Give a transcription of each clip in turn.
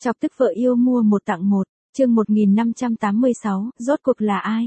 Chọc tức vợ yêu mua một tặng một, chương 1586, rốt cuộc là ai?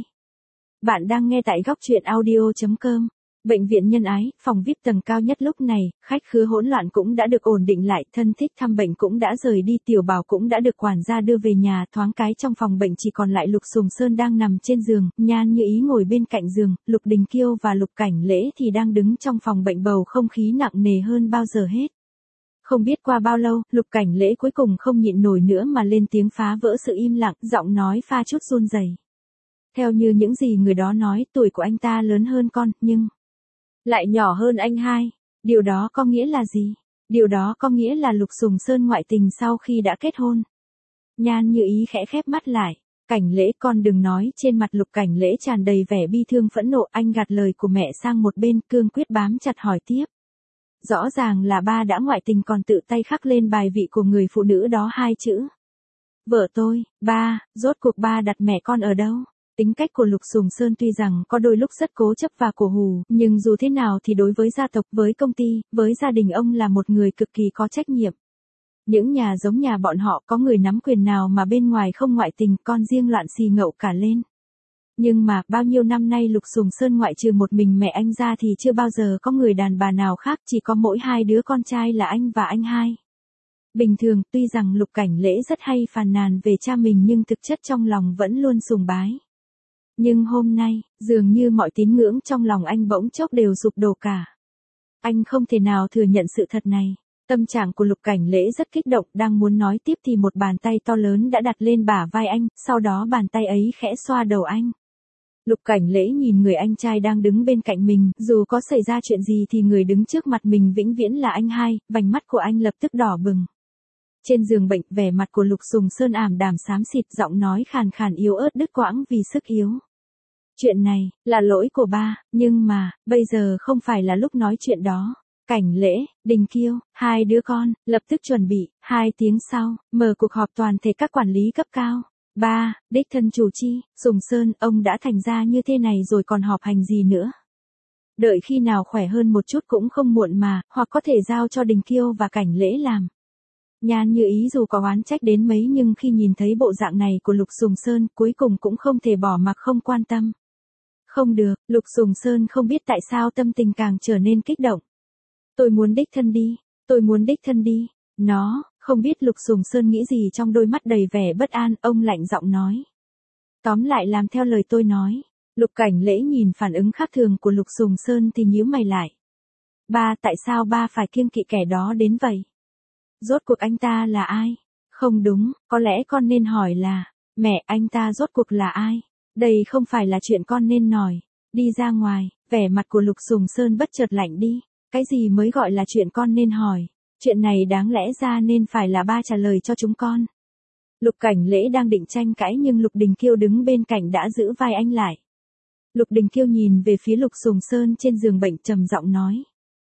Bạn đang nghe tại góc truyện audio.com. Bệnh viện Nhân Ái, phòng VIP tầng cao nhất lúc này, khách khứa hỗn loạn cũng đã được ổn định lại, thân thích thăm bệnh cũng đã rời đi, Tiểu Bảo cũng đã được quản gia đưa về nhà, thoáng cái trong phòng bệnh chỉ còn lại Lục Sùng Sơn đang nằm trên giường, Nhan Như Ý ngồi bên cạnh giường, Lục Đình Kiêu và Lục Cảnh Lễ thì đang đứng trong phòng bệnh, bầu không khí nặng nề hơn bao giờ hết. Không biết qua bao lâu, Lục Cảnh Lễ cuối cùng không nhịn nổi nữa mà lên tiếng phá vỡ sự im lặng, giọng nói pha chút run rẩy. Theo như những gì người đó nói, tuổi của anh ta lớn hơn con, nhưng lại nhỏ hơn anh hai. Điều đó có nghĩa là gì? Điều đó có nghĩa là Lục Sùng Sơn ngoại tình sau khi đã kết hôn. Nhan Như Ý khẽ khép mắt lại. Cảnh Lễ, con đừng nói. Trên mặt Lục Cảnh Lễ tràn đầy vẻ bi thương phẫn nộ, anh gạt lời của mẹ sang một bên, cương quyết bám chặt hỏi tiếp. Rõ ràng là ba đã ngoại tình còn tự tay khắc lên bài vị của người phụ nữ đó hai chữ. Vợ tôi. Ba, rốt cuộc ba đặt mẹ con ở đâu? Tính cách của Lục Sùng Sơn tuy rằng có đôi lúc rất cố chấp và cổ hủ, nhưng dù thế nào thì đối với gia tộc, với công ty, với gia đình ông là một người cực kỳ có trách nhiệm. Những nhà giống nhà bọn họ có người nắm quyền nào mà bên ngoài không ngoại tình, con riêng loạn xì ngậu cả lên. Nhưng mà, bao nhiêu năm nay Lục Sùng Sơn ngoại trừ một mình mẹ anh ra thì chưa bao giờ có người đàn bà nào khác, chỉ có mỗi hai đứa con trai là anh và anh hai. Bình thường, tuy rằng Lục Cảnh Lễ rất hay phàn nàn về cha mình nhưng thực chất trong lòng vẫn luôn sùng bái. Nhưng hôm nay, dường như mọi tín ngưỡng trong lòng anh bỗng chốc đều sụp đổ cả. Anh không thể nào thừa nhận sự thật này. Tâm trạng của Lục Cảnh Lễ rất kích động, đang muốn nói tiếp thì một bàn tay to lớn đã đặt lên bả vai anh, sau đó bàn tay ấy khẽ xoa đầu anh. Lục Cảnh Lễ nhìn người anh trai đang đứng bên cạnh mình, dù có xảy ra chuyện gì thì người đứng trước mặt mình vĩnh viễn là anh hai, vành mắt của anh lập tức đỏ bừng. Trên giường bệnh, vẻ mặt của Lục Sùng Sơn ảm đạm xám xịt, giọng nói khàn khàn yếu ớt đứt quãng vì sức yếu. Chuyện này, là lỗi của ba, nhưng mà, bây giờ không phải là lúc nói chuyện đó. Cảnh Lễ, Đình Kiêu, hai đứa con, lập tức chuẩn bị. 2 tiếng sau, mở cuộc họp toàn thể các quản lý cấp cao. Ba, đích thân chủ chi, Sùng Sơn, ông đã thành ra như thế này rồi còn họp hành gì nữa. Đợi khi nào khỏe hơn một chút cũng không muộn mà, hoặc có thể giao cho Đình Kiêu và Cảnh Lễ làm. Nhan Như Ý dù có oán trách đến mấy nhưng khi nhìn thấy bộ dạng này của Lục Sùng Sơn, cuối cùng cũng không thể bỏ mặc không quan tâm. Không được, Lục Sùng Sơn không biết tại sao tâm tình càng trở nên kích động. Tôi muốn đích thân đi, tôi muốn đích thân đi. Nó, không biết Lục Sùng Sơn nghĩ gì trong đôi mắt đầy vẻ bất an, ông lạnh giọng nói. Tóm lại làm theo lời tôi nói. Lục Cảnh Lễ nhìn phản ứng khác thường của Lục Sùng Sơn thì nhíu mày lại. Ba, tại sao ba phải kiêng kỵ kẻ đó đến vậy? Rốt cuộc anh ta là ai? Không đúng, có lẽ con nên hỏi là, mẹ, anh ta rốt cuộc là ai? Đây không phải là chuyện con nên nói. Đi ra ngoài, vẻ mặt của Lục Sùng Sơn bất chợt lạnh đi. Cái gì mới gọi là chuyện con nên hỏi? Chuyện này đáng lẽ ra nên phải là ba trả lời cho chúng con. Lục Cảnh Lễ đang định tranh cãi nhưng Lục Đình Kiêu đứng bên cạnh đã giữ vai anh lại. Lục Đình Kiêu nhìn về phía Lục Sùng Sơn trên giường bệnh trầm giọng nói.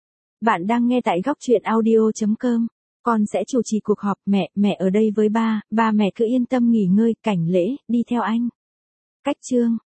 Bạn đang nghe tại góc truyện audio.com. Con sẽ chủ trì cuộc họp, mẹ ở đây với ba mẹ cứ yên tâm nghỉ ngơi. Cảnh Lễ, đi theo anh. Cách chương